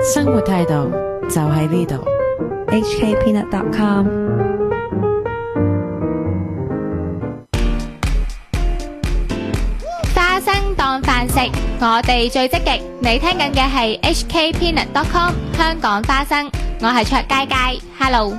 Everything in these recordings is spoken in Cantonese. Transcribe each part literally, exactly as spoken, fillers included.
生活態度就喺呢度。 H K peanut dot com。 花生當飯食，我哋最積極。你聽緊嘅係 H K peanut dot com 香港花生，我係卓佳佳 ，Hello。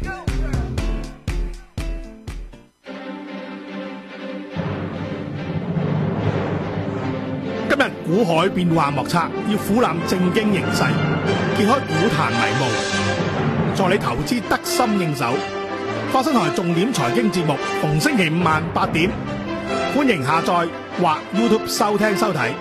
今日股海變幻莫測，要俯瞰正經形勢，揭開股壇迷霧，助你投資得心應手。花生台重點財經節目，逢星期五晚八點，歡迎下載或 YouTube 收聽收睇。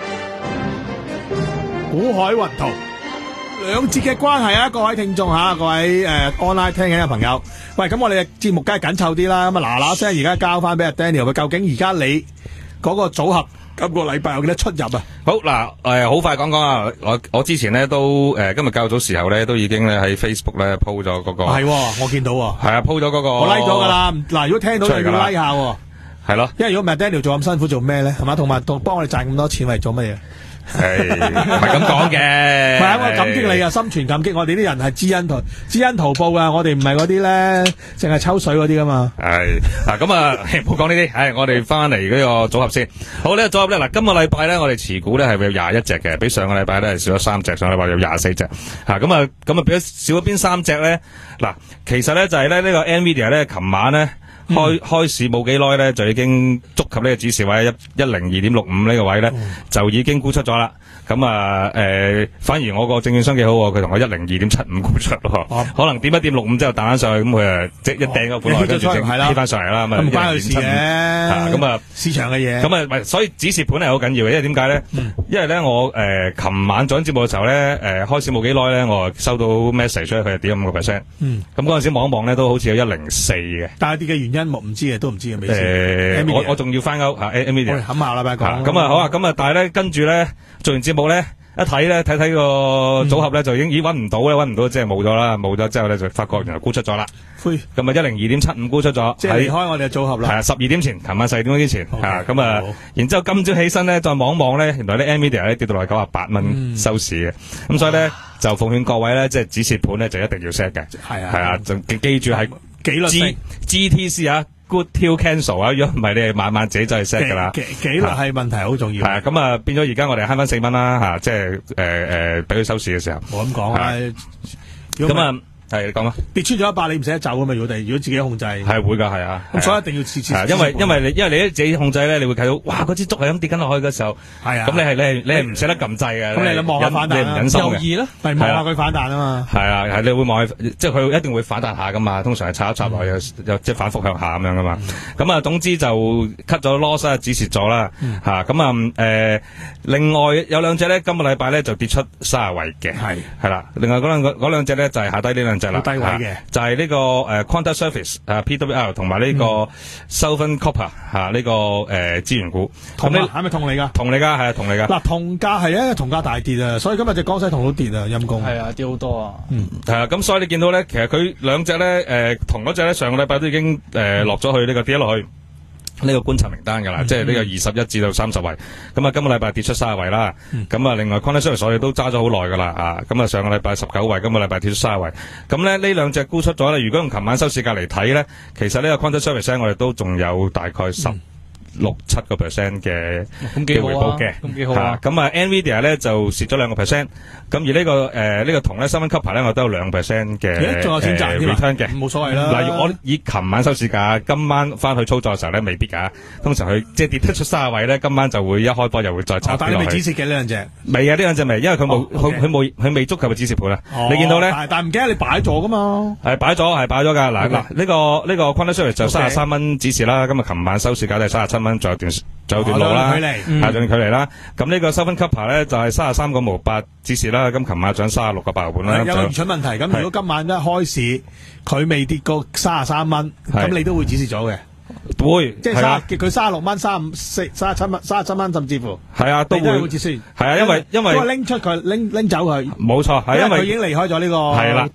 股海雲圖兩節嘅關係啊，各位聽眾吓，各位誒、呃、online 聽緊嘅朋友，喂，咁我哋嘅節目梗係緊湊啲啦，咁啊嗱嗱聲而家交翻俾阿 Daniel， 究竟而家你嗰個組合？今個禮拜有幾多出入啊？ 好嗱，誒，好快講講啊！我我之前咧都誒，今日較早時候咧都已經咧喺 Facebook 咧 po 咗嗰個係，我見到係啊 po 咗嗰個我 like 咗噶啦。嗱，如果聽到就要 like 下， 係咯。 因為如果唔係 Daniel 做咁辛苦做咩咧？係嘛，同埋幫幫我哋賺咁多錢嚟做乜嘢？ 係唔係咁講嘅？ 唔係，我感激你啊，心存感激。我哋啲人係知恩圖知恩圖報噶，我哋唔係嗰啲咧，淨係抽水嗰啲噶嘛。 係嗱，咁啊，唔好講呢啲。係我哋翻嚟嗰個組合先。好呢個組合咧，嗱，今個禮拜咧，我哋持股咧係會有廿一隻嘅，比上個禮拜咧係少咗三隻，上個禮拜有廿四隻。吓咁啊，咁啊，比咗少咗邊三隻咧？嗱，其實咧就係咧呢個 Nvidia 咧，琴晚咧。開開市冇幾耐咧，就已經觸及呢個指示位一一零二點六五呢個位咧，就已經沽出咗啦。咁啊，誒、呃，反而我個證券商幾好，佢同我一零二點七五沽出咯。哦、可能點一點六五之後彈翻上去，咁佢啊即一掟個本來跟住升跌翻上嚟啦。咁啊，唔關佢事嘅。咁啊， 市場嘅嘢。 咁啊，咪所以指示盤係好緊要嘅，因為點解咧？嗯、因為咧我誒琴、呃、晚做緊節目嘅時候咧，誒、呃、開市冇幾耐咧，我收到 message 出嚟，佢係跌咗五個 percent。嗯。咁嗰陣時望一望咧，都好似有一零四嘅。 但係跌嘅原因唔知嘅，都唔知嘅，未知。 誒，我我仲要翻歐吓 Nvidia。 冚下啦，拜講。 咁啊好啊，咁啊，但係咧跟住咧做完節目咧。一睇咧，睇睇個組合咧，就已經咦搵唔到咧，搵唔到即係冇咗啦，冇咗之後咧就發覺原來沽出咗啦。灰咁啊，一零二點七五沽出咗， 即係離開我哋嘅組合啦。 係啊，十二點前，琴晚十二點鐘之前吓，咁啊，然之後今朝起身咧，再望一望咧，原來啲 Nvidia 咧跌到落九十八蚊收市嘅，咁、嗯、所以咧就奉勸各位咧，即係止蝕盤咧就一定要 set 嘅。係啊，係啊，就記住係紀律性 G T C 啊。Good till cancel 啊！如果唔係，你係晚晚自己再 set 噶啦。 紀紀律係問題好重要。 係啊，咁啊變咗而家我哋慳翻四蚊啦吓，即係誒誒俾佢收市嘅時候。 冇咁講啊！ 咁啊。係你講啊， 跌穿咗一百你唔捨得走啊嘛！如果哋如果自己控制係會噶係啊， 咁所以一定要次次。 因為因為你因為你自己控制咧，你會睇到哇嗰支竹係咁跌緊落去嘅時候，係啊，咁你係你係你係唔捨得撳掣嘅。咁你你望下反彈，你唔忍心嘅。猶豫啦，係望下佢反彈啊嘛。係啊係，你會望佢，即係佢一定會反彈下噶嘛。通常係插一插落去，又即係反覆向下咁樣噶嘛。咁啊，總之就 cut 咗 loss 啊，止蝕咗啦吓。咁啊誒，另外有兩隻咧，今個禮拜咧就跌出卅位嘅，係係啦。另外嗰兩個嗰兩隻咧就係下低呢兩隻啦，低位嘅。就係呢個誒 Quanta Service 誒 P W R 同埋呢個 Southern Copper 吓呢個誒資源股， 銅啊係咪銅嚟噶？ 銅嚟噶係啊銅嚟噶。嗱銅價係啊銅價大跌啊，所以今日隻江西銅都跌啊陰公。係啊跌好多啊。嗯係啊，咁所以你見到咧，其實佢兩隻咧誒銅嗰隻咧上個禮拜都已經誒落咗去呢個跌咗落去。呢個觀察名單噶啦，嗯、即係呢個二十一至到三十位，咁啊今個禮拜跌出三十位啦，咁啊、嗯、另外 Quanta Service 我哋都揸咗好耐噶啦，啊咁啊上個禮拜十九位，今個禮拜跌出三十位，咁咧呢兩隻沽出咗咧，如果用琴晚收市價嚟睇咧，其實呢個 Quanta Service 我哋都仲有大概十。嗯六七個 percent 嘅嘅回報嘅， 咁幾好啊！ 咁啊 Nvidia 咧就蝕咗兩個 percent，咁而呢個誒呢個銅咧三蚊級牌咧我都有兩 percent 嘅， 仲有選擇 return 嘅， 冇所謂啦。 例如我以琴晚收市價，今晚翻去操作嘅時候咧未必㗎，通常佢即係跌得出三十位咧，今晚就會一開波又會再插落去。 但係你未止蝕嘅呢兩隻？ 未啊，呢兩隻未，因為佢冇佢佢冇佢未足夠嘅止蝕盤啊。你見到咧？ 但係唔記得你擺咗㗎嘛？ 係擺咗係擺咗㗎。嗱嗱呢個呢個 Quanta Service 就三十三蚊止蝕啦，咁啊琴晚收市價都係三十七蚊，仲有段。仲有段路啦，係仲有距離啦。咁呢個收分 Copper 咧就係三十三個毛八指示啦。咁琴晚漲三十六個八毫半啦。 有個愚蠢問題，咁如果今晚一開市佢未跌過三十三蚊，咁你都會指示咗嘅。 會， 即係三佢三十六蚊、三十四、三十七蚊、三十七蚊，甚至乎係啊，都會指示。 係啊，因為因為拎出佢拎拎走佢， 冇錯，係因為佢已經離開咗呢個係啦。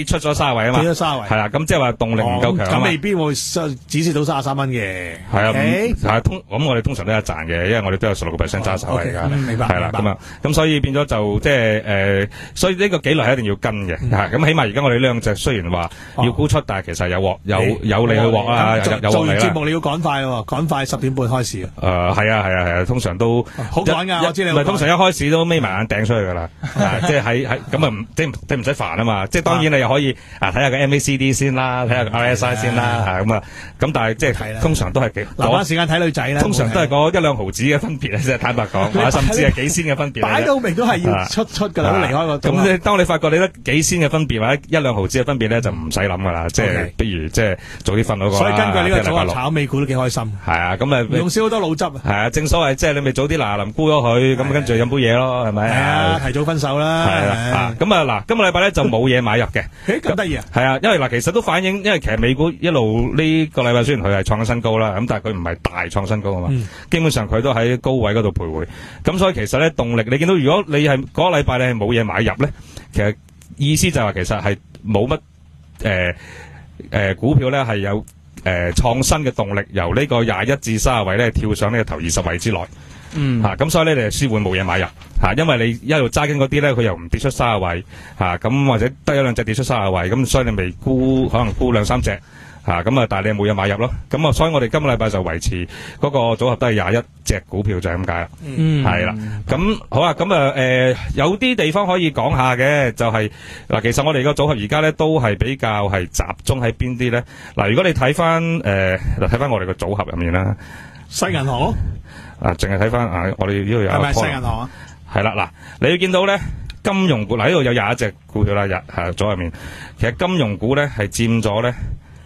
跌出咗卅位啊嘛， 跌咗卅位， 係啦，咁即係話動力唔夠強啊嘛， 咁未必會指示到三十三蚊嘅， 係啊，係通咁我哋通常都有賺嘅，因為我哋都有十六個 percent 揸手嚟噶， 明白， 係啦，咁啊，咁所以變咗就即係誒，所以呢個紀律係一定要跟嘅，係咁起碼而家我哋呢兩隻雖然話要沽出，但係其實有獲有有利去獲啊，有有做完節目你要趕快喎，趕快十點半開始啊，誒係啊係啊係啊，通常都好趕噶，我知你唔係通常一開始都眯埋眼掟出去噶啦，即係喺喺咁啊唔即係即係唔使煩啊嘛，即係當然你又可以啊睇下個 M A C D 先啦，睇下個 R S I 先啦，咁啊咁但係即係通常都係幾留翻時間睇女仔啦， 通常都係嗰一兩毫子嘅分別啊，即係坦白講，或者甚至係幾仙嘅分別。 擺到明都係要出出噶啦，都離開個。 咁你當你發覺你得幾仙嘅分別或者一兩毫子嘅分別咧，就唔使諗噶啦，即係不如即係早啲瞓嗰個。 所以根據呢個組合炒美股都幾開心。 係啊，咁啊用少好多腦汁啊。 係啊，正所謂即係你咪早啲嗱臨沽咗佢，咁跟住飲杯嘢咯，係咪？ 係啊，提早分手啦。 係啊，咁啊嗱，今個禮拜咧就冇嘢買入嘅。 誒，咁得意啊！ 係啊，因為嗱，其實都反映，因為其實美股一路呢個禮拜雖然佢係創新高啦，咁但係佢唔係大創新高啊嘛，嗯、基本上佢都喺高位嗰度徘徊。咁所以其實咧動力，你見到如果你係嗰個禮拜你係冇嘢買入咧，其實意思就係話其實係冇乜誒誒股票咧係有誒創、呃、新嘅動力，由呢個廿一至卅位咧跳上呢個頭二十位之內。嗯，吓咁、啊、所以咧你係舒緩冇嘢買入吓、啊，因為你一路揸緊嗰啲咧，佢又唔跌出卅位吓，咁、啊、或者得一兩隻跌出卅位，咁所以你未沽可能沽兩三隻吓，咁啊但係你冇嘢買入咯，咁啊所以我哋今個禮拜就維持嗰個組合都係廿一隻股票就係咁解啦，嗯，係啦，咁好啊，咁啊誒有啲地方可以講下嘅就係、是、嗱，其實我哋個組合而家咧都係比較係集中喺邊啲咧，嗱如果你睇翻誒嗱睇翻我哋個組合入面啦， 西銀行咯。 啊，淨係睇翻啊！我哋呢度有係咪西銀行啊？ 係啦，嗱，你要見到咧，金融股嗱呢度有廿一隻股票啦，日係組入面，其實金融股咧係佔咗咧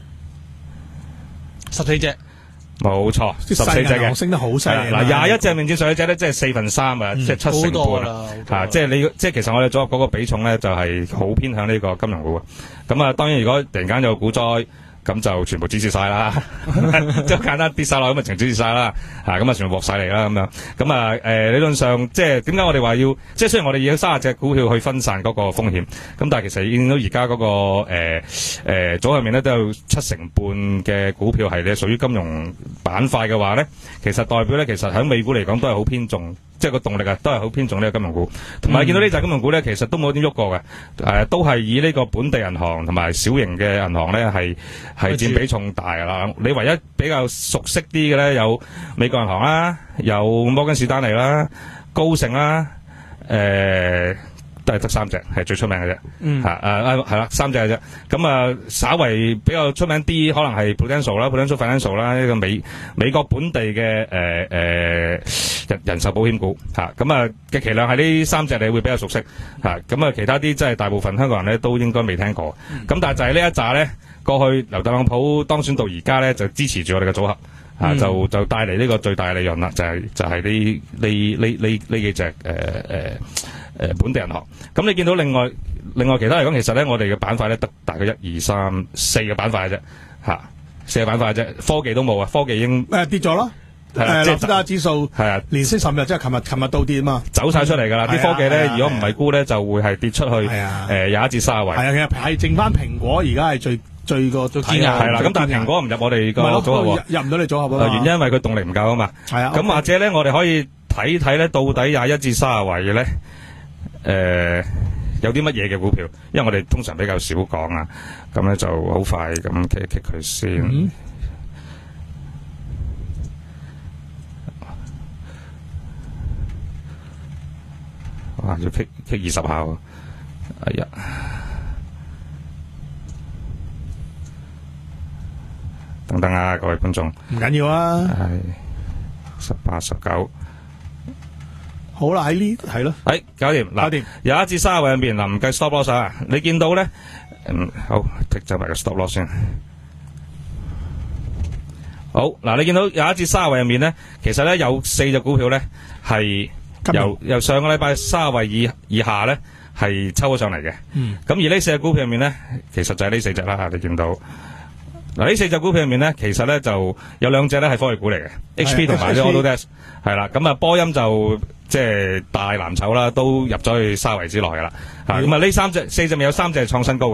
十四隻， 冇錯，十四隻嘅， 升得好犀利。 嗱，廿一隻面佔十四隻咧，即係四分三啊，即係七成半啊，吓，即係你即係其實我哋組合嗰個比重咧就係好偏向呢個金融股啊。咁啊，當然如果突然間有股災，咁就全部止蝕晒啦，即係簡單跌晒落咁啊，全止蝕晒啦，吓咁啊，全部獲晒嚟啦咁樣。咁啊，誒理論上即係點解我哋話要，即係雖然我哋已經三十隻股票去分散嗰個風險，咁但係其實見到而家嗰個誒誒組入面咧都有七成半嘅股票係咧屬於金融板塊嘅話咧，其實代表咧其實喺美股嚟講都係好偏重。即係個動力啊，都係好偏重呢個金融股，同埋見到呢隻金融股咧，其實都冇點喐過嘅，誒、呃，都係以呢個本地銀行同埋小型嘅銀行咧，係係佔比重大啦。你唯一比較熟悉啲嘅咧，有美國銀行啦，有摩根士丹利啦，高盛啦，誒、呃。都係得三隻係最出名嘅啫，嗯，吓誒係啦，三隻嘅啫。咁啊，稍為比較出名啲，可能係 Prudential 啦 ，Prudential Financial 啦，呢個美美國本地嘅誒誒人人壽保險股吓。咁啊嘅期量係呢三隻你會比較熟悉吓。咁啊，其他啲真係大部分香港人咧都應該未聽過。咁、嗯、但係就係呢一紮咧，過去由特朗普當選到而家咧，就支持住我哋嘅組合。啊，就就帶嚟呢個最大嘅利潤啦，就係、是、就係呢呢呢呢呢幾隻誒誒誒本地銀行。咁你見到另外另外其他嚟講，其實咧我哋嘅板塊咧得大概一二三四個板塊嘅啫，吓四個板塊嘅啫，科技都冇啊，科技已經誒、呃、跌咗咯。誒，納斯達克指數係啊，連升十日，即係琴日，琴日倒跌啊嘛，走晒出嚟噶啦。啲、嗯、科技咧，如果唔係沽咧，就會係跌出去。係啊，誒，廿一至卅位。係啊，其實係剩翻蘋果，而家係最最個最堅硬。係啦，咁但係蘋果唔入我哋個組合，入唔到你組合啊嘛。原因因為佢動力唔夠啊嘛。係啊。咁或者咧，我哋可以睇睇咧，到底廿一至卅位嘅咧，誒、呃，有啲乜嘢嘅股票？因為我哋通常比較少講啊，咁咧就好快咁傾一傾佢先。嗯哇！要 kick kick 二十下喎，哎呀，等等啊，各位觀眾，唔緊要啊，係十八、十九，好啦，喺呢係咯，係搞掂，搞掂，有一至三位入邊嗱，唔計 stop loss 啊，你見到咧，嗯，好剔走埋個 stop loss 先，好嗱，你見到有一至三位入面咧，其實咧有四隻股票咧係。由由上個禮拜卅位以以下咧，係抽咗上嚟嘅。嗯。咁而呢四隻股票入面咧，其實就係呢四隻啦。你見到嗱，呢四隻股票入面咧，其實咧就有兩隻咧係科技股嚟嘅 ，H P 同埋啲 Autodesk 係啦。咁啊，波音就即係大藍籌啦，都入咗去卅位之內噶啦。啊，咁啊，呢三隻四隻咪有三隻係創新高嘅。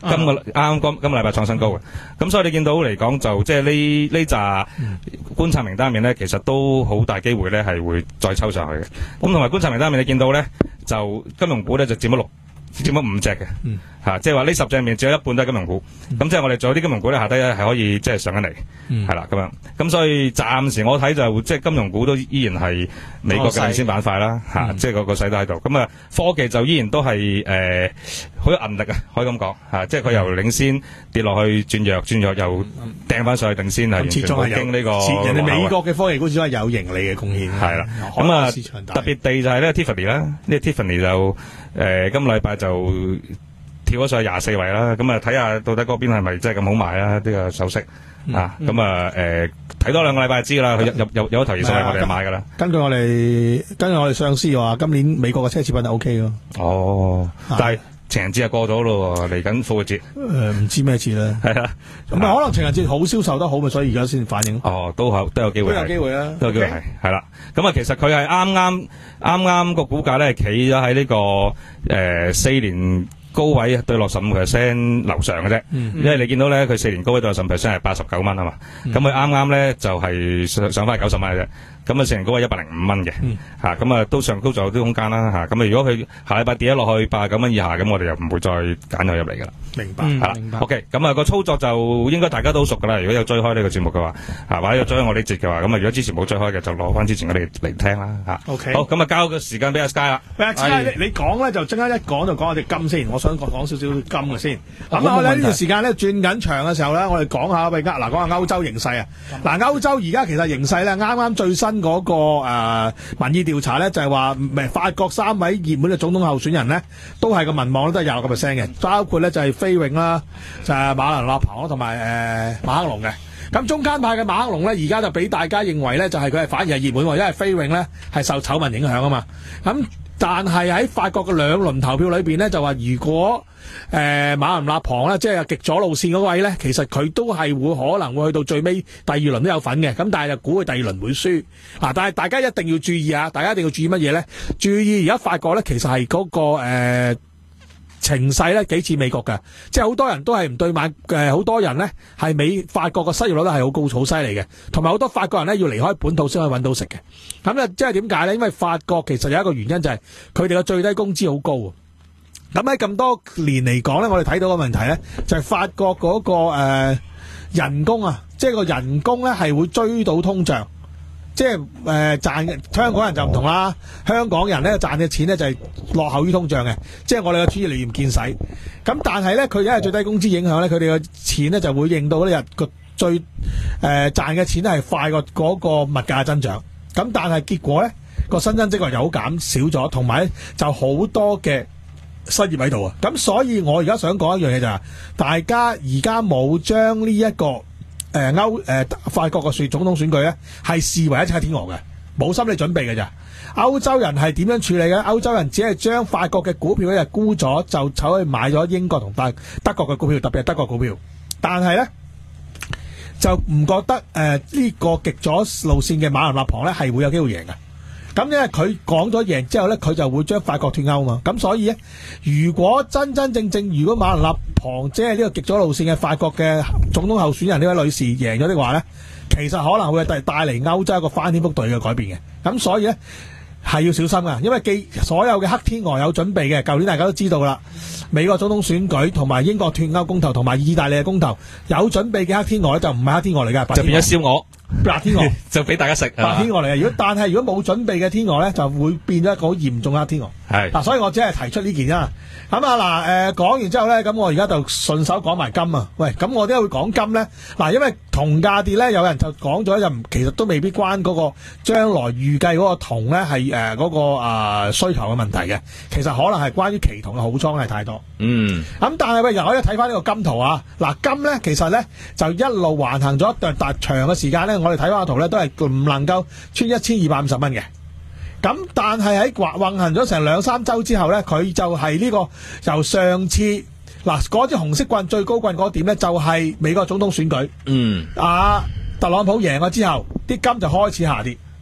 今個啱啱今今個禮拜創新高嘅。咁所以你見到嚟講就即係呢呢紮觀察名單面咧，其實都好大機會咧係會再抽上去嘅。咁同埋觀察名單面你見到咧，就金融股咧就佔咗六。佔咗五隻嘅，吓、嗯啊，即係話呢十隻入面只有一半都係金融股，咁、嗯、即係我哋仲有啲金融股咧下低咧係可以即係上緊嚟，係啦咁樣，咁所以暫時我睇就即係金融股都依然係美國嘅領先板塊啦，吓、哦啊，即係個個勢都喺度，咁啊科技就依然都係誒好有韌力啊，可以咁講吓，即係佢由領先跌落去轉弱，轉弱又掟翻上去定先係完全冇經呢個， 人哋美國嘅科技股始終係有盈利嘅貢獻， 係啦，咁啊特別地就係呢 Tiffany 啦，呢 Tiffany 就。誒、呃，今個禮拜就跳咗上去廿四位啦，咁啊睇下到底嗰邊係咪真係咁好賣啊？呢、這個首飾、嗯、啊，咁、嗯、啊誒睇多兩個禮拜就知噶啦，佢有有有一頭二十位我哋買噶啦。根據我哋根據我哋上司話，今年美國嘅奢侈品係 O K 咯。哦，啊、但係情人節就過咗咯，嚟緊復活節。誒、呃，唔知咩節咧？係啊，咁啊可能情人節好銷售得好咪，所以而家先反應。哦，都好都有機會，都有機會啦，都有機會係係啦。咁啊，其實佢係啱啱啱啱個股價咧，企咗喺呢個誒四年高位對落十五 percent 樓上嘅啫。嗯嗯、因為你見到咧，佢四年高位對落十五 percent 係八十九蚊啊嘛。咁佢啱啱咧就係上上翻九十蚊嘅啫。咁啊，四年高位一百零五蚊嘅，吓咁啊都上高仲有啲空間啦吓。咁啊，如果佢下禮拜跌咗落去八十九蚊以下，咁我哋又唔會再揀佢入嚟噶啦。明白，係啦、嗯。OK，咁啊個操作就應該大家都好熟噶啦。如果有追開呢個節目嘅話，吓或者有追開我呢節嘅話，咁啊如果之前冇追開嘅，就攞翻之前我哋嚟聽啦吓。OK，好，咁啊交個時間俾阿 Sky 啦。喂，阿 Sky，你你講咧就即刻一講就講我哋金先。我想講講少少金嘅先。咁啊，我哋呢段時間咧轉緊場嘅時候咧，我哋講下喂，嗱講下歐洲形勢啊。嗱，歐洲而家其實形勢咧，啱啱最新嗰、那個誒、呃、民意調查咧，就係話法國三位熱門嘅總統候選人咧，都係個民望都係廿六個 percent 嘅，包括咧就係菲永啦，就係、是、馬林勒龐同埋誒馬克龍嘅。咁中間派嘅馬克龍咧，而家就俾大家認為咧，就係佢係反而係熱門，因為菲永咧係受醜聞影響啊嘛。咁但係喺法國嘅兩輪投票裏邊咧，就話如果誒、呃、馬林勒龐咧，即係極左路線嗰位咧，其實佢都係會可能會去到最尾第二輪都有份嘅。咁但係就估佢第二輪會輸啊！但係大家一定要注意啊！大家一定要注意乜嘢咧？注意而家法國咧，其實係嗰、那個誒、呃、情勢咧幾似美國嘅，即係好多人都係唔對買誒，好、呃、多人咧係美法國嘅失業率都係好高好犀利嘅，同埋好多法國人咧要離開本土先可以揾到食嘅。咁咧即係點解咧？因為法國其實有一個原因就係佢哋嘅最低工資好高。咁喺咁多年嚟講咧，我哋睇到個問題咧，就係、是、法國嗰、那個誒、呃、人工啊，即係個人工咧係會追到通脹，即係誒賺香港人就唔同啦，香港人咧賺嘅錢咧就係、是、落後於通脹嘅，即係我哋嘅錢越嚟越唔見使。咁但係咧，佢因為最低工資影響咧，佢哋嘅錢咧就會令到呢日個最誒賺嘅錢係快過嗰個物價增長。咁但係結果咧個新增職位又減少咗，同埋就好多嘅失業喺度啊！咁所以我而家想講一樣嘢就係，大家而家冇將呢一個誒歐誒法國嘅選總統選舉咧，係視為一隻天鵝嘅，冇心理準備嘅咋。歐洲人係點樣處理嘅？歐洲人只係將法國嘅股票咧沽咗，就走去買咗英國同德德國嘅股票，特別係德國股票。但係咧就唔覺得誒呢、呃這個極左路線嘅馬林勒龐咧係會有機會贏嘅。咁因為佢講咗贏之後咧，佢就會將法國脫歐嘛。咁所以咧，如果真真正正如果馬林勒龐即係呢個極左路線嘅法國嘅總統候選人呢位女士贏咗的話咧，其實可能會帶帶嚟歐洲一個翻天覆地嘅改變嘅。咁所以咧係要小心噶，因為既所有嘅黑天鵝有準備嘅，舊年大家都知道啦，美國總統選舉同埋英國脫歐公投同埋意大利嘅公投有準備嘅黑天鵝咧，就唔係黑天鵝嚟噶，就變咗燒鵝。白天鵝就俾大家食，白天鵝嚟嘅。如果但係如果冇準備嘅天鵝咧，就會變咗一個好嚴重嘅黑天鵝。係嗱、啊，所以我只係提出呢件啦。咁啊嗱，誒講、呃、完之後咧，咁我而家就順手講埋金啊。喂，咁我點解會講金咧？嗱，因為銅價跌咧，有人就講咗就其實都未必關嗰個將來預計嗰個銅咧係誒嗰個啊、呃、需求嘅問題嘅。其實可能係關於期銅嘅好倉係太多。嗯。咁但係喂，又可以睇翻呢個金圖啊。嗱，金咧其實咧就一路橫行咗一段大長嘅時間咧。我哋睇翻個圖咧，都係唔能夠穿一千二百五十蚊嘅。咁但係喺橫行咗成兩三周之後咧，佢就係呢個由上次嗱嗰支紅色棍最高棍嗰點咧，就係美國總統選舉。嗯，啊特朗普贏咗之後，啲金就開始下跌。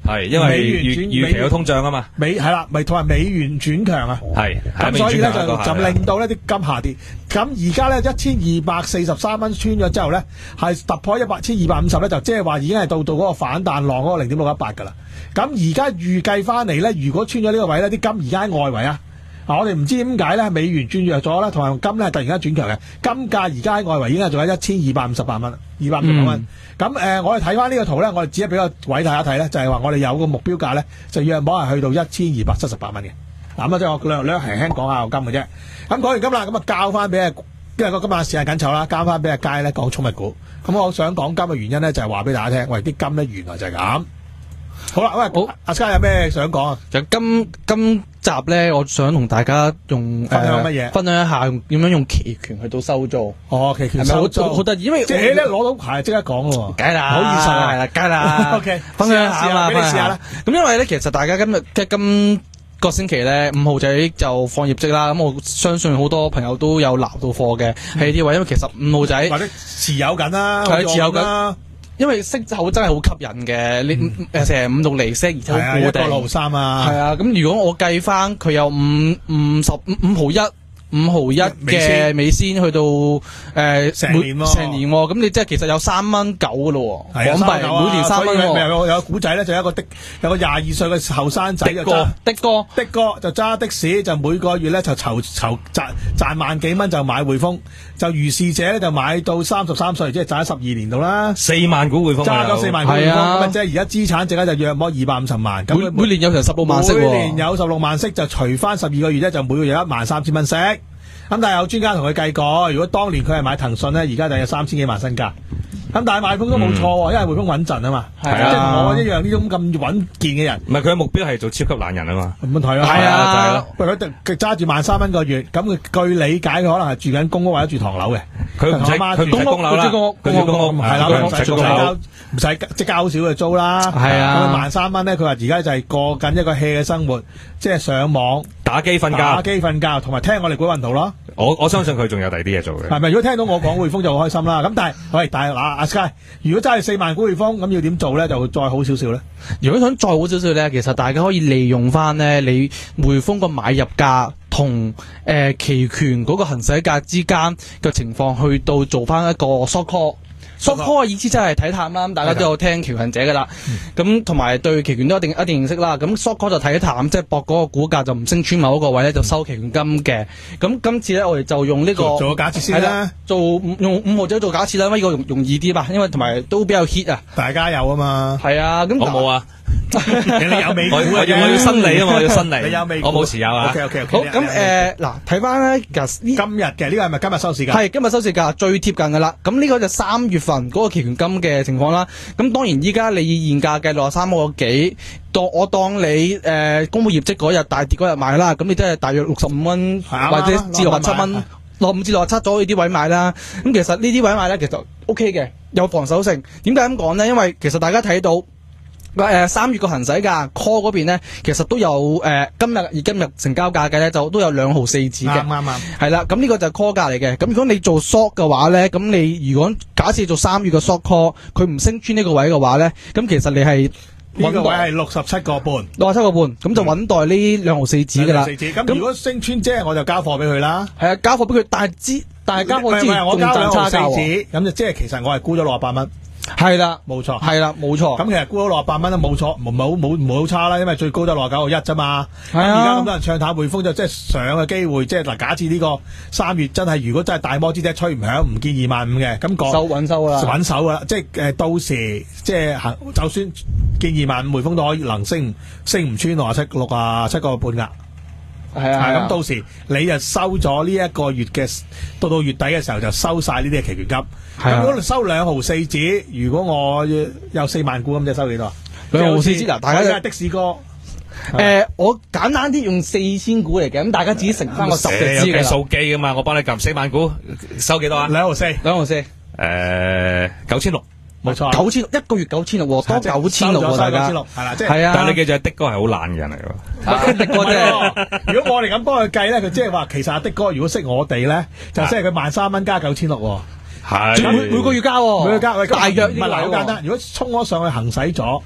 係因為預預期有通脹啊嘛， 美係啦，咪同埋美元轉強啊， 係咁所以咧就就令到呢啲金下跌。咁而家咧一千二百四十三蚊穿咗之後咧，係突破一百千二百五十咧，就即係話已經係到到嗰個反彈浪嗰個零點六一八噶啦。咁而家預計翻嚟咧，如果穿咗呢個位咧，啲金而家喺外圍啊。嗱，我哋唔知點解咧，美元轉弱咗啦，同埋金咧係突然間轉強嘅，金價而家喺外圍已經係做緊一千二百五十八蚊，二百五十八蚊。咁誒、嗯呃，我哋睇翻呢個圖咧，我哋只係俾個位大家睇咧，就係、是、話我哋有個目標價咧，就約莫係去到一千二百七十八蚊嘅。嗱，咁啊，即係我略略輕輕講下個金嘅啫。咁講完金啦，咁啊交翻俾啊，因為個今日時間緊湊啦，交翻俾阿佳咧講寵物股。咁我想講金嘅原因咧，就係話俾大家聽，喂，啲金咧原來就係咁。好啦，喂，好，阿佳有咩想講啊？ 就今今集咧，我想同大家用分享乜嘢、呃？ 分享一下點樣用期權去到收租。 哦，期權收租好得意，因為即係咧攞到牌即刻講咯。 梗係啦， 好現實啊， 係啦，梗係啦。 O K， 分享一下啦， 俾你試下啦。 咁因為咧，其實大家今日即係今個星期咧，五號仔就放業績啦。咁我相信好多朋友都有拿到貨嘅喺呢啲位，因為其實五號仔或者持有緊啦， 係持有緊。因為息口真係好吸引嘅，你誒成日五六厘息，而且好固定， 六毫三啊， 係啊。咁如果我計翻佢有五五十五五毫一。五毫一嘅尾先去到誒成年喎， 成年喎，咁你即係其實有三蚊九嘅咯喎，港幣每年三蚊喎。 有有古仔咧，就有一個的有個廿二歲嘅後生仔就揸的哥的哥就揸的士，就每個月咧就籌籌賺賺萬幾蚊就買匯豐，就如是者咧就買到三十三歲，即係賺咗十二年度啦。 四萬股匯豐揸咗四萬股匯豐，咁啊即係而家資產值咧就約莫二百五十萬。 每每年有成十六萬息， 每年有十六萬息就除翻十二個月咧，就每個月有一萬三千蚊息。咁但係有專家同佢計過，如果當年佢係買騰訊咧，而家就有三千幾萬身家。咁但係買匯豐都冇錯，因為匯豐穩陣啊嘛，即係同我一樣呢種咁穩健嘅人。 唔係佢嘅目標係做超級懶人啊嘛。 咁睇啊，係啊，佢佢揸住萬三蚊個月，咁佢據理解佢可能係住緊公屋或者住唐樓嘅。 佢唔使佢公屋啦，佢住公屋係啦， 唔使交唔使即係交少嘅租啦。 係啊， 萬三蚊咧，佢話而家就係過緊一個 hea 嘅生活，即係上網打機瞓覺， 打機瞓覺，同埋聽我哋股運圖咯。 我我相信佢仲有第二啲嘢做嘅。 係咪？如果聽到我講匯豐就好開心啦。咁但係喂，但係嗱，阿 Sky，如果真係四萬股匯豐，咁要點做咧？就會再好少少咧。 如果想再好少少咧，其實大家可以利用翻咧，你匯豐個買入價同誒期權嗰個行使價之間嘅情況，去到做翻一個 short call。short call 嘅意思真係睇淡啦，大家都有聽期權者噶啦。咁同埋對期權都一定一定認識啦。咁 short call 就睇淡，即係博嗰個股價就唔升穿某一個位咧，就收期權金嘅。咁今次咧，我哋就用呢、這個做個假設先啦， 做用五號仔做假設啦，因為呢個容容易啲吧，因為同埋都比較 hit 啊。 大家有啊嘛。 係啊，咁我冇啊。 你有美股啊？ 我要我要新嚟啊嘛，我要新嚟。 你有美股？ 我冇持有啊。 OK OK OK。 好咁誒，嗱睇翻咧，今日嘅呢個係咪今日收市價？ 係今日收市價最貼近噶啦。咁呢個就三月份嗰個期權金嘅情況啦。咁當然依家你以現價計六十三個幾，當我當你誒、呃、公布業績嗰日大跌嗰日買啦，咁你都係大約六十五蚊或者至六十七蚊，六十五至六十七咗呢啲位買啦。咁其實呢啲位買咧，其實 O K 嘅，有防守性。點解咁講呢？因為其實大家睇到。誒，三月個行使價 call 嗰邊咧，其實都有誒、呃，今日以今日成交價計咧，就都有兩毫四紙嘅， 啱啱啱， 係啦。咁呢個就係 call 價嚟嘅。咁如果你做 short 嘅話咧，咁你如果假設做三月嘅 short call，佢唔升穿呢個位嘅話咧，咁其實你係呢個位係六十七個半， 六十七個半，咁就穩待呢兩毫四紙噶啦。 咁如果升穿即係我就交貨俾佢啦。 係啊，交貨俾佢，但係知但係交貨之前我交兩毫四紙， 咁就即係其實我係沽咗六十八蚊。 係啦， 冇錯， 係啦，冇錯。 咁其實沽咗六十八蚊都冇錯，冇冇冇冇好差啦，因為最高都六十九個一啫嘛。 係啊。 而家咁多人唱淡匯豐，就即係上嘅機會，即係嗱，假設呢個三月真係如果真係大摩之笛吹唔響，唔見二萬五嘅，咁講收穩收啦， 穩手啦，即係誒到時即係行，就算見二萬五，匯豐都可以能升升唔穿六十七六啊七個半額。 係啊， 咁到時你就收咗呢一個月嘅，到到月底嘅時候就收晒呢啲嘅期權金。咁如果你收兩毫四紙，如果我有四萬股咁，就收幾多？ 兩毫四紙嗱，大家係的士哥。 誒，我簡單啲用四千股嚟嘅，咁大家自己乘翻個十隻支嘅啦。 數機噶嘛，我幫你撳四萬股，收幾多啊？ 兩毫四， 兩毫四。 誒，九千六。 冇錯， 九千六一個月九千六，多九千六喎，大家係啦，即係。 係啊， 但係你記住，的哥係好懶嘅人嚟㗎。 的哥啫， 如果我哋咁幫佢計咧，佢即係話，其實阿的哥如果識我哋咧，就即係佢萬三蚊加九千六喎。 係。 每每個月加， 每個月加， 大約唔係嗱，好簡單。如果衝咗上去行使咗，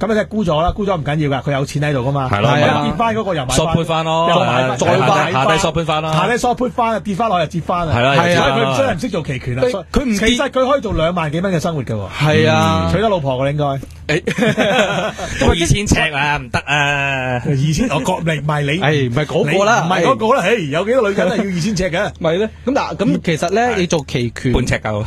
咁你即係沽咗啦，沽咗唔緊要噶，佢有錢喺度噶嘛。 係咯， 跌翻嗰個又買翻， 索盤翻咯， 又買翻， 再買下低索盤翻啦， 下低索盤翻，跌翻落又跌翻啊。 係啦， 所以佢真係唔識做期權啊。佢唔，其實佢可以做兩萬幾蚊嘅生活㗎。 係啊， 娶得老婆㗎應該。 二千尺啊，唔得啊！ 二千我國力唔係你， 係唔係嗰個啦？ 唔係嗰個啦。誒，有幾多女人係要二千尺嘅？ 咪咧？咁嗱，咁其實咧，你做期權半尺夠。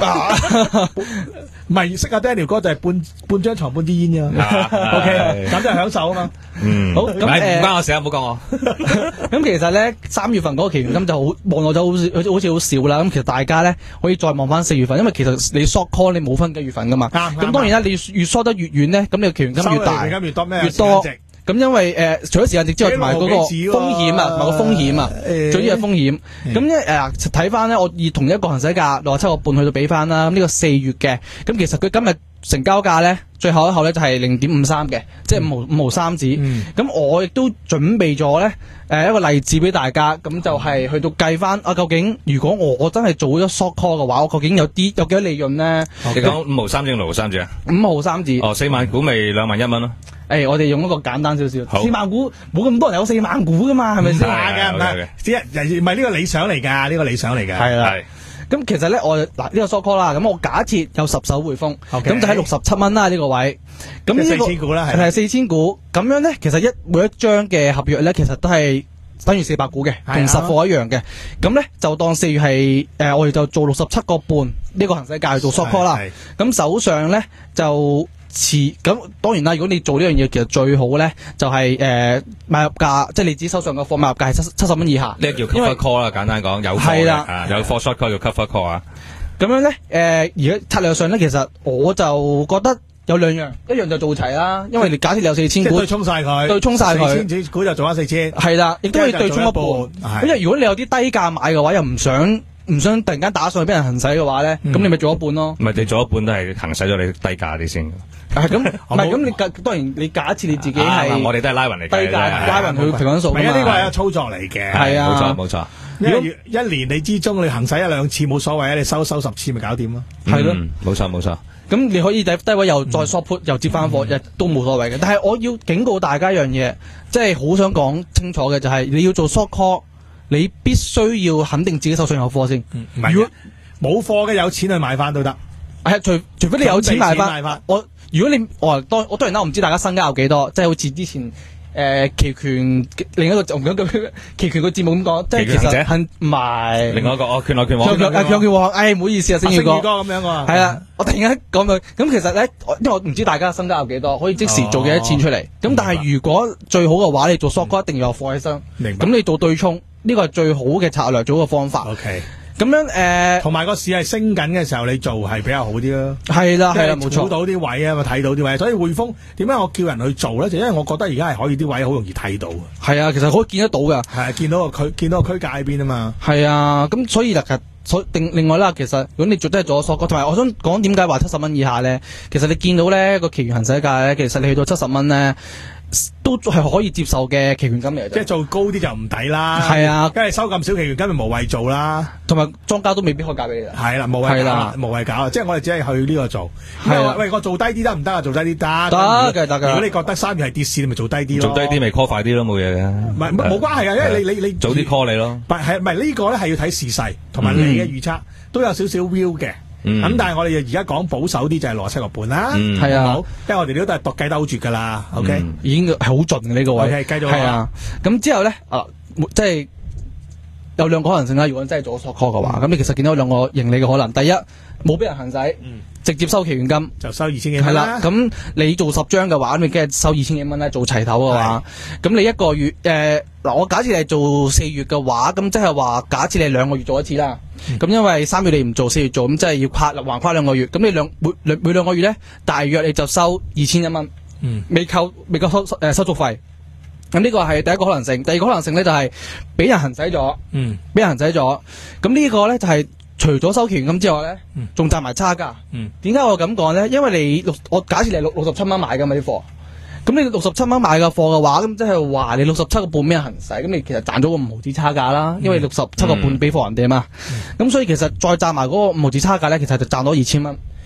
唔係識阿 Daniel 哥就係半半張床半支煙啫。OK，咁就係享受啊嘛。 嗯，好咁誒， 唔關我事啊，唔好講我。 咁其實咧，三月份嗰個期權金就好望落就好似好似好似好少啦。咁其實大家咧可以再望翻四月份，因為其實你 short call 你冇分幾月份噶嘛。咁當然啦，你越 short 得越遠咧，咁你嘅期權金越大， 越多咩？ 越多。咁因為誒，除咗時間值之外，同埋嗰個風險啊，同埋個風險啊，最主要係風險。咁咧誒，睇翻咧，我以同一個行使價六十七個半去到比翻啦。咁呢個四月嘅，咁其實佢今日成交價咧，最後一後咧就係零點五三嘅，即係五毫五毫三子。咁我亦都準備咗咧誒一個例子俾大家，咁就係去到計翻啊，究竟如果我我真係做咗 short call 嘅話，我究竟有啲有幾多利潤咧？ 你講五毫三定六毫三子啊？ 五毫三子。 哦，四萬股咪兩萬一蚊咯。 誒，我哋用一個簡單少少，四萬股冇咁多人有四萬股噶嘛，係咪先？ 嘅，唔係，只係唔係呢個理想嚟㗎？呢個理想嚟㗎。 係啦。咁其實咧，我嗱呢個 short call 啦，咁我假設有十手匯豐，咁就喺六十七蚊啦呢個位。咁呢個四千股啦， 係四千股。咁樣咧，其實一每一張嘅合約咧，其實都係等於四百股嘅，同實貨一樣嘅。咁咧就當四月係誒，我哋就做六十七個半呢個行使價去做 short call 啦。咁手上咧就。遲咁當然啦，如果你做呢樣嘢，其實最好咧就係、是、誒、呃、買入價，即係你自己手上嘅貨買入價係七七十蚊以下。 呢個叫 cover call 啦，簡單講有貨嘅、啊，有貨 short call 叫 cover call 啊。 咁樣咧誒，而家策略上咧，其實我就覺得有兩樣，一樣就做齊啦，因為你假設你有四千股， 對沖晒佢， 對沖晒佢， 四千股就做翻四千。係啦，亦都可以對沖一半。因為如果你有啲低價買嘅話，又唔想。唔想突然間打上去俾人行使嘅話咧，咁、嗯、你咪做一半咯。 唔係你做一半都係行使咗你低價啲先。 係咁，唔係咁你當然你假設你自己係、啊， 我哋都係拉勻嚟計低價拉勻去平均數。 唔係啊，呢個係一個操作嚟嘅。 係啊， 冇錯冇錯。 因為一年你之中你行使一兩次冇所謂啊，你收收十次咪搞掂咯。 係咯， 冇錯冇錯。 咁你可以低低位又再 short put、嗯、又接翻貨，亦都冇所謂嘅。但係我要警告大家一樣嘢，即係好想講清楚嘅就係、是、你要做 short call。你必須要肯定自己手上有貨先。 嗯、如果冇貨嘅有錢去買翻都得。 係除除非你有錢買翻。我如果你我當我當然啦，我唔知大家身家有幾多，即係好似之前誒、呃、期權另一個就唔講期權個節目咁講，即係其實係唔係另外一個哦，權內權王。 權權權王，哎唔好意思啊，星宇哥。 星宇哥咁樣啊。 係啦，我突然間講佢，咁其實咧，因為我唔知大家身家有幾多，可以即時做幾多錢出嚟。咁、哦、但係如果最好嘅話，你做 short call、嗯、一定要有貨喺身。明白。咁你做對沖。呢個係最好嘅策略，最好嘅方法。 OK， 咁樣誒， 同埋個市係升緊嘅時候，你做係比較好啲咯。 係啦，係啦，冇錯。 估到啲位啊，咪睇到啲位，所以匯豐點解我叫人去做咧？就因為我覺得而家係可以啲位好容易睇到。係啊，其實可以見得到噶。 係啊，見到個區，見到個區界喺邊啊嘛。 係啊，咁所以其實所另另外啦，其實如果你做都係做咗 short，同埋我想講點解話七十蚊以下咧？其實你見到咧個期權行使價咧，其實你去到七十蚊咧。都係可以接受嘅期權金嚟， 即係做高啲就唔抵啦。 係啊， 梗係收咁少期權金咪無謂做啦。 同埋莊家都未必可以價俾你啦。 係啦，無謂搞啦，無謂搞啦。即係我哋只係去呢個做。係啊，喂，我做低啲得唔得啊？做低啲得。 得嘅，得嘅。 如果你覺得三月係跌市，你咪做低啲咯。 做低啲咪 call 快啲咯，冇嘢嘅。 唔係冇關係嘅，因為你你你早啲 call 你咯。 唔係唔係呢個咧係要睇時勢同埋你嘅預測都有少少 view 嘅。咁、嗯、但係我哋而家講保守啲就係六十七個半啦，係、嗯、啊，因為我哋都都係度計得好絕噶啦 ，OK，、嗯、 已經係好盡嘅呢個位 ，OK， 繼續係啊。 咁之後咧，啊，即係有兩個可能性啦。如果真係做 short call 嘅話，咁、嗯、你其實見到兩個盈利嘅可能。第一，冇俾人行使、嗯，直接收期權金就收二千幾蚊啦。 咁你做十張嘅話，咁你梗係收二千幾蚊咧，做齊頭嘅話，咁你一個月誒嗱、呃，我假設你係做四月嘅話，咁即係話假設你兩個月做一次啦。咁、嗯、因為三月你唔做，四月做，咁即係要跨橫跨兩個月。咁你兩每兩每兩個月咧，大約你就收二千一蚊，未扣未扣收誒、呃、手續費。咁呢個係第一個可能性。第二個可能性咧就係俾人行使咗，嗯，俾人行使咗。咁呢個咧就係、是、除咗收期權金之外咧，仲賺埋差價。嗯，點解我咁講咧？因為你六我假設你係六六十七蚊買噶嘛啲貨。咁你六十七蚊買嘅貨嘅話，咁即係話你六十七個半俾人行使，咁你其實賺咗個五毫子差價啦，因為六十七個半俾貨人哋啊嘛。咁、嗯嗯、所以其實再賺埋嗰個五毫子差價咧，其實就賺到二千蚊。咁、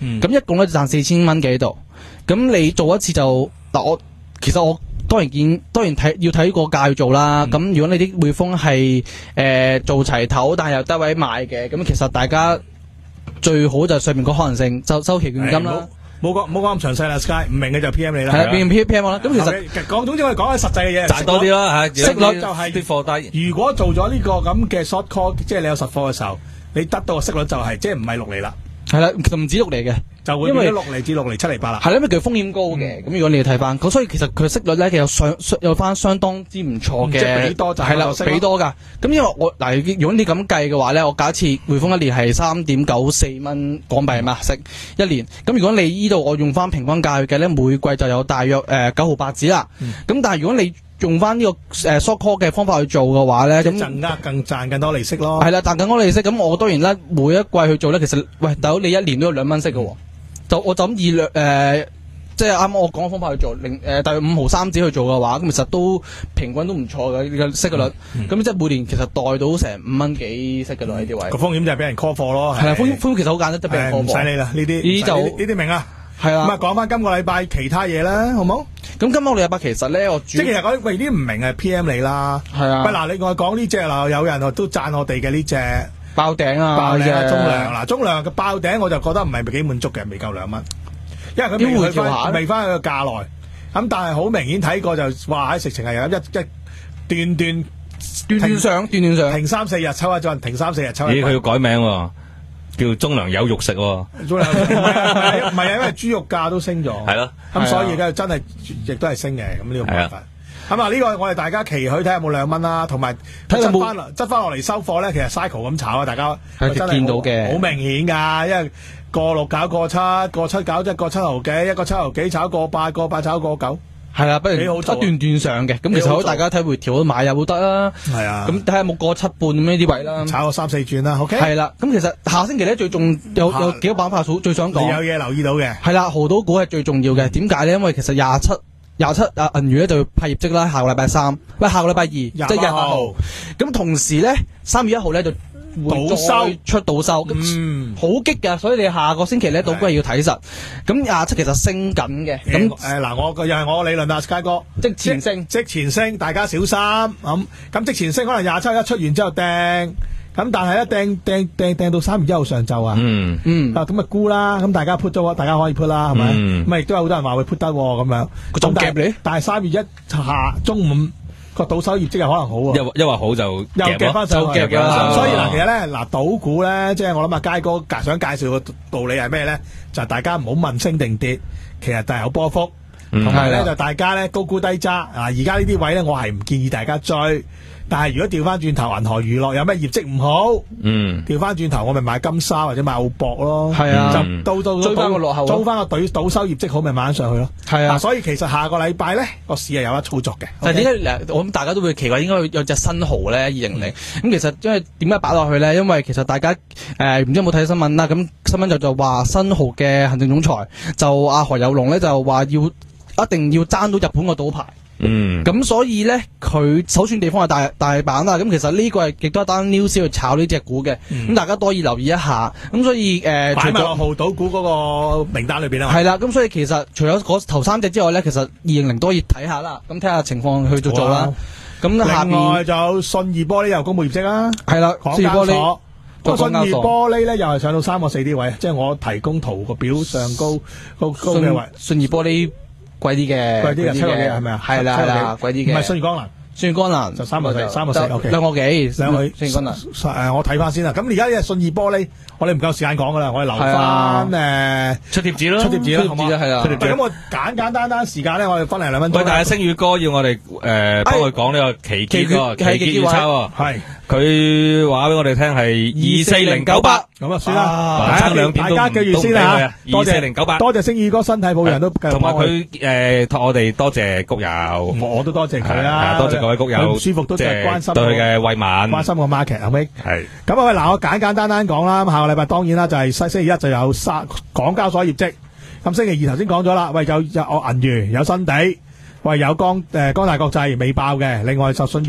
咁、嗯、一共咧就賺四千蚊幾度。咁你做一次就嗱，我其實我當然見當然睇要睇個價去做啦。咁、嗯、如果你啲匯豐係誒做齊頭，但係又得位買嘅，咁其實大家最好就上面個可能性就收期權金啦。 冇講冇講咁詳細啦 Sky 唔明嘅就 P M 你啦。 係啊 ，P P M 啦。咁其實講總之我哋講緊實際嘅嘢， 賺多啲啦嚇。 息率就係啲貨低。 如果做咗呢個咁嘅 short call，即係你有實貨嘅時候，你得到嘅息率就係、是、即係唔係六厘啦。 係啦，唔止六厘嘅， 就會變咗六厘至六厘七厘八啦。 係啦，因為佢風險高嘅。咁、嗯、如果你要睇翻，咁所以其實佢息率咧，其實相有翻相當之唔錯嘅。 即係俾多就係啦， 俾多㗎。咁因為我嗱，如果你咁計嘅話咧，我假設匯豐一年係三點九四蚊港幣嘛息一年。咁如果你呢度我用翻平均價去計咧，每季就有大約誒九毫八子啦。咁、嗯、但係如果你用翻呢個誒 short call 嘅方法去做嘅話咧，咁更加更賺更多利息咯。 係啦，賺更多利息。咁我當然咧，每一季去做咧，其實喂，大佬你一年都有兩蚊息嘅喎。就我就咁以兩誒，即係啱啱我講嘅方法去做，零誒、呃、大約五毫三子去做嘅話，咁其實都平均都唔錯嘅呢個息嘅率。咁、嗯嗯、即係每年其實袋到成五蚊幾息嘅咯，呢啲位。個風險就係俾人 call 貨咯。係啊， 風險風險其實好簡單，得俾人 call 貨。 唔使理啦，呢啲呢啲就呢啲明啊。 係啊， 咁啊講翻今個禮拜其他嘢啦，好冇？ 咁今個禮拜其實咧，我即係其實講喂啲唔明係 P M 你啦。係啊。喂嗱，另外講呢隻嗱，有人都讚我哋嘅呢隻爆頂啊， 爆頂啊，中糧嗱，中糧嘅爆頂我就覺得唔係幾滿足嘅，未夠兩蚊，因為佢未去翻未翻去個價內。咁但係好明顯睇過就話喺直情係有一一段段段段上段段上停三四日抽一陣，停三四日抽一。 咦？佢要改名喎。叫中糧有肉食喎、哦， 中糧唔係唔係啊，因為豬肉價都升咗， 係咯， 咁所以而家真係亦都係升嘅，咁呢個冇辦法。咁啊呢個我哋大家期許睇下有冇兩蚊啦，同埋執翻執翻落嚟收貨咧，其實 cycle 咁炒啊，大家係見到嘅， 好明顯㗎，因為個六搞個七，個七搞一個七毫幾，一個七毫幾炒個八，個八炒個九。係啊，不如一段段上嘅，咁其實好大家睇回調買又得啦。係啊，咁睇下有冇過七半咁呢啲位啦， 炒個三四轉啦。OK。係啦， 咁其實下星期咧最重有有幾個板塊最想講。 你有嘢留意到嘅。係啦，濠賭股係最重要嘅。點解咧？因為其實廿七廿七啊銀娛咧就要派業績啦，下個禮拜三，喂下個禮拜二，即係廿八號。咁同時咧三月一號咧就。 倒收出倒收，嗯，好激噶，所以你下個星期咧，倒股係要睇實。咁廿七其實升緊嘅，咁誒嗱，我又係我理論啊，Sky 哥， 即前升， 即前升，大家小心咁。咁即前升可能廿七一出完之後掟，咁但係一掟掟掟掟到三月一號上晝啊，嗯嗯，啊咁啊沽啦，咁大家 put 咗，大家可以 put 啦，係咪？咁啊亦都有好多人話會 put 得咁樣， 仲夾你， 但係三月一下中午。個賭收業績又可能好啊， 一一話好就又夾翻上去，所以嗱，其實咧嗱，賭股咧，即係我諗阿佳哥想介紹個道理係咩咧？就係大家唔好問升定跌，其實就係有波幅，同埋咧就大家咧高沽低揸啊！而家呢啲位咧，我係唔建議大家追。但係如果調翻轉頭，銀河娛樂有咩業績唔好，嗯，調翻轉頭我咪買金沙或者買澳博咯，係啊，就到到追翻個落後， 租翻個隊賭收業績好咪買翻上去咯，係啊，所以其實下個禮拜咧個市係有得操作嘅。 但係點解我諗大家都會奇怪，應該有隻新豪咧二零零咁，其實因為點解擺落去咧？因為其實大家誒唔、呃、知有冇睇新聞啦？咁新聞就就話新豪嘅行政總裁就阿何有龍咧就話要一定要爭到日本個賭牌。嗯，咁所以咧，佢首選地方係大大阪啦。咁其實呢個係亦都係單 news 去炒呢隻股嘅。咁、嗯、大家多以留意一下。咁所以誒， 擺埋落濠賭股嗰個名單裏邊啦。 係啦，咁所以其實除咗嗰頭三隻之外咧，其實二零零都可以睇下啦。咁睇下情況去做做啦。咁、啊、下邊另就信義玻璃又公布業績啦。 係啦，信義玻璃。 個信義玻璃咧又係上到三個四啲位，即、就、係、是、我提供圖個表上高高高嘅位。 信義玻璃。貴啲嘅， 貴啲嘅七個幾係咪啊？ 係啦係啦，貴啲嘅。 唔係信義光能， 信義光能就三個四，三個四，OK。 兩個幾，兩個信義光能。 誒，我睇翻先啦。咁而家呢信義玻璃，我哋唔夠時間講噶啦，我哋留翻誒出貼紙咯， 出貼紙啦， 出貼紙係啦。 咁我簡簡單單時間咧，我哋分嚟兩分鐘。 喂，但係星宇哥要我哋誒幫佢講呢個期結個期結預測喎，係佢話俾我哋聽係二四零九八。 咁啊，算啦，大家大家記住先啦，多謝零九八，多謝星宇哥身體保養都同埋佢誒託我哋多謝谷友， 我都多謝佢啦， 多謝各位谷友， 唔舒服都即係關心對佢嘅慰問， 關心個 market 係咪？係咁啊，喂，嗱，我簡簡單單講啦，下個禮拜當然啦，就係星期一就有三港交所業績，咁星期二頭先講咗啦，喂，有有我銀娛有新地，喂有光誒光大國際未爆嘅，另外就信譽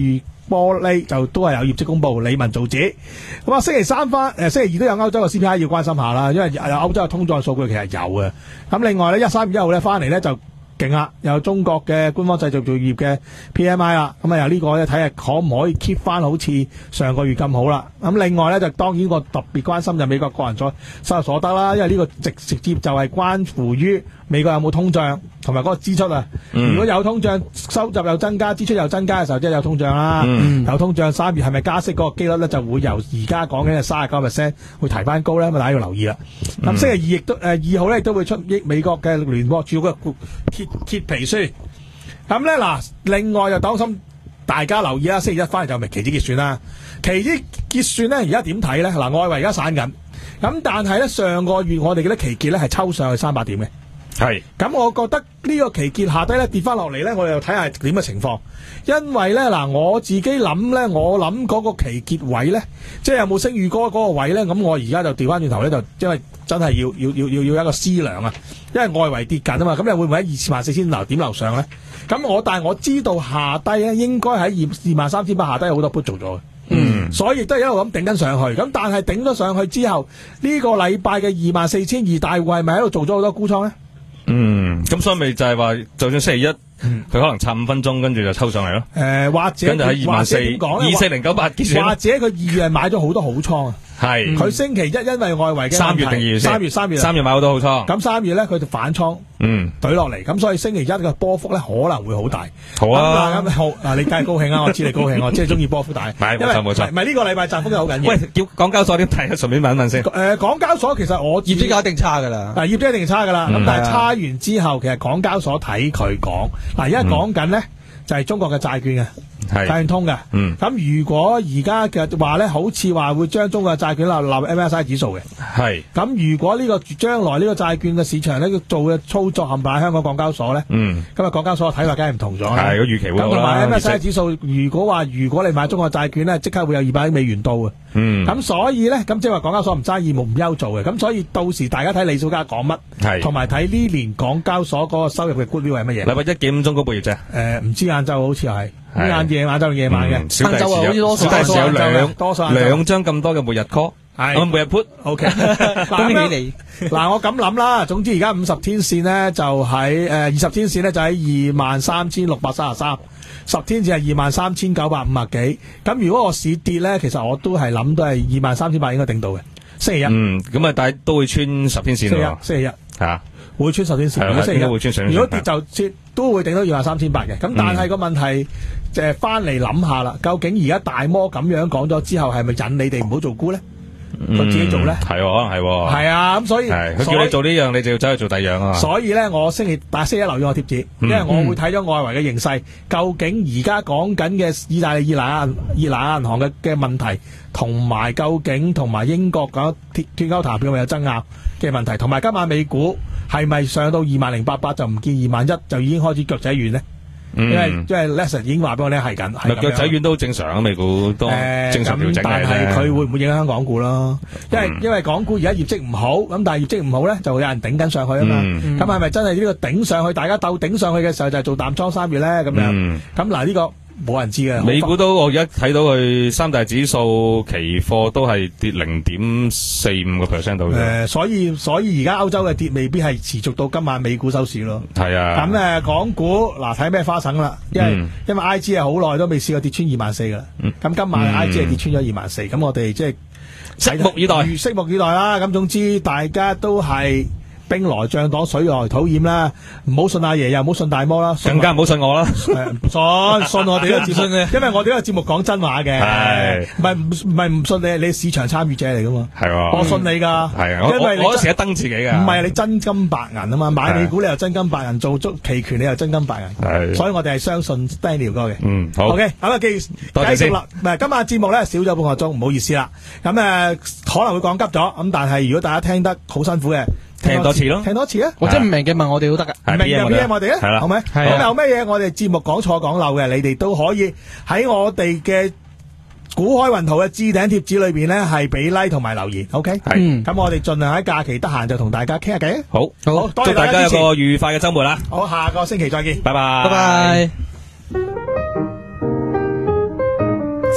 玻璃就都係有業績公布，理文造紙。咁啊，星期三翻誒星期二都有歐洲嘅 C P I 要關心下啦，因為有歐洲嘅通脹數據其實有嘅。咁另外咧，一三月一號咧翻嚟咧就勁啦，有中國嘅官方製造業嘅 P M I 啦，咁啊由呢個咧睇下可唔可以 keep 翻好似上個月咁好啦。咁另外咧就當然個特別關心就美國個人所收入所得啦，因為呢個直直接就係關乎於美國有冇通脹同埋嗰個支出啊。嗯、如果有通脹，收入又增加，支出又增加嘅時候，即係有通脹啦。嗯、有通脹，三月係咪加息嗰個機率咧就會由而家講緊嘅三十九 percent 會提翻高咧？咁啊大家要留意啦。咁、嗯、星期二亦都誒二號咧亦都會出益美國嘅聯邦儲嘅揭揭皮書。咁咧嗱，另外就當心大家留意啦，星期一翻嚟就咪期指結算啦。期指結算咧而家點睇咧？嗱，外圍而家散緊，咁但係咧上個月我哋嘅期結咧係抽上去三百點嘅。係，咁我覺得呢個期結下低咧跌翻落嚟咧，我哋又睇下點嘅情況。因為咧嗱，我自己諗咧，我諗嗰個期結位咧，即係有冇升預哥嗰個位咧，咁我而家就調翻轉頭咧，就因為真係要要要要要一個思量啊，因為外圍跌緊啊嘛，咁又會唔會喺二萬四千樓點樓上咧？咁我但係我知道下低咧，應該喺二二萬三千八下低有好多 put 做咗嘅。嗯，所以亦都係一路咁頂緊上去，咁但係頂咗上去之後，呢個禮拜嘅二萬四千二大戶係咪喺度做咗好多沽倉咧？ 嗯，咁所以咪就係話，就算星期一，佢、嗯、可能插五分鐘，跟住就抽上嚟咯。誒、 呃，或者跟住喺二萬四，二四零九八結算， 或者佢二月買咗好多好倉啊。係，佢星期一因為外圍嘅三月定二月先， 三月三月三月買好多好倉， 咁三月咧佢就反倉，嗯，懟落嚟，咁所以星期一嘅波幅咧可能會好大。 好啊， 咁好嗱，你梗係高興啊，我知你高興，我即係中意波幅大。 係，冇錯冇錯。 唔係呢個禮拜窄幅又好緊要。 喂，叫港交所點睇啊？順便問一問先。 誒，港交所其實我業績一定差噶啦， 業績一定差噶啦。咁但係差完之後，其實港交所睇佢講，嗱，而家講緊咧就係中國嘅債券嘅。債券通嘅，咁、嗯、如果而家嘅話咧，好似話會將中國嘅債券納納 M S I 指數嘅，係，咁如果呢、這個將來呢個債券嘅市場咧做嘅操作冚唪唥喺香港港交所咧，嗯，今日港交所嘅睇法梗係唔同咗，係個預期會好啦。咁同埋 M S I 指數，如果話如果你買中國債券咧，即刻會有二百億美元到嘅，嗯，咁所以咧，咁即係話港交所唔爭義務唔憂做嘅，咁所以到時大家睇李小加講乜，係，同埋睇呢年港交所嗰個收入嘅 goodwill 係乜嘢？禮拜一幾點鐘嗰個業績？誒、呃，唔知晏晝好似係。晏夜晚就夜晚嘅，晏晝啊，好似多數，多數有兩多數兩張咁多嘅每日 call， 係每日 put，OK， 恭喜你。嗱，我咁諗啦，總之而家五十天線咧就喺誒二十天線咧就喺二萬三千六百三十三，十天線係二萬三千九百五十幾。咁如果個市跌咧，其實我都係諗都係二萬三千八應該頂到嘅。星期一，嗯，咁啊，但係都會穿十天線咯。星期一，吓會穿十天線，如果星期一會穿上。如果跌就跌。都會頂到二萬三千八嘅，咁但係個問題就係翻嚟諗下啦，究竟而家大摩咁樣講咗之後，係咪引你哋唔好做沽咧？佢、嗯、自己做咧？係，可能係。係啊，咁所以佢叫你做呢樣，你就要走去做第二樣啊。 所以咧，我星期但星期一留意我貼紙，因為我會睇咗外圍嘅形勢，究竟而家講緊嘅意大利、意蘭、意蘭銀行嘅嘅問題，同埋究竟同埋英國講脱脱歐談判有冇爭拗嘅問題，同埋今晚美股。係咪上到二萬零八百就唔見二萬一就已經開始腳仔軟呢？嗯、因為因為 Lesson 已經話俾我聽係緊，係腳仔軟都正常啊，美股都正常調整嘅。但係佢會唔會影響港股咯？因為、嗯、因為港股而家業績唔好，咁但係業績唔好咧，就會有人頂緊上去啊嘛。咁係咪真係呢個頂上去，大家鬥頂上去嘅時候就係做淡倉三月咧？咁樣咁嗱呢個。冇人知嘅， 美股都我而家睇到佢三大指數期貨都係跌零點四五個 percent 到嘅。 誒，所以所以而家歐洲嘅跌未必係持續到今晚美股收市咯。 係啊。 咁誒，港股嗱睇咩花生啦？因為、嗯、因為 I G 係好耐都未試過跌穿二萬四噶啦。咁、嗯、今晚 I G 係跌穿咗二萬四，咁我哋即係拭目以待， 拭目以待啦。咁總之大家都係。兵來將擋，水來土掩啦，唔好信阿爺，又唔好信大摩啦， 更加唔好信我啦。 信信我哋呢個節目，因為我哋呢個節目講真話嘅，係唔係唔係唔信你？你市場參與者嚟噶嘛？係，我信你噶，係啊，因為我成日登自己嘅，唔係你真金白銀啊嘛，買美股你又真金白銀，做足期權你又真金白銀，係，所以我哋係相信 Daniel 哥嘅。嗯，好 ，OK，咁啊，繼繼續啦。唔係今晚節目咧少咗半個鐘，唔好意思啦。咁誒可能會講急咗，咁但係如果大家聽得好辛苦嘅。聽多次咯，聽多次啊！或者唔明嘅問我哋都得噶，唔明嘅 P M 我哋啊，係啦，好咪？咁有咩嘢我哋節目講錯講漏嘅，你哋都可以喺我哋嘅股海雲圖嘅置頂貼紙裏邊咧，係俾 like 同埋留言 ，OK？係，咁我哋盡量喺假期得閒就同大家傾下偈。好，好，祝大家有個愉快嘅周末啦！好，下個星期再見，拜拜，拜拜。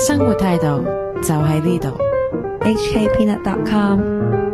生活態度就喺呢度。 H K Peanut dot com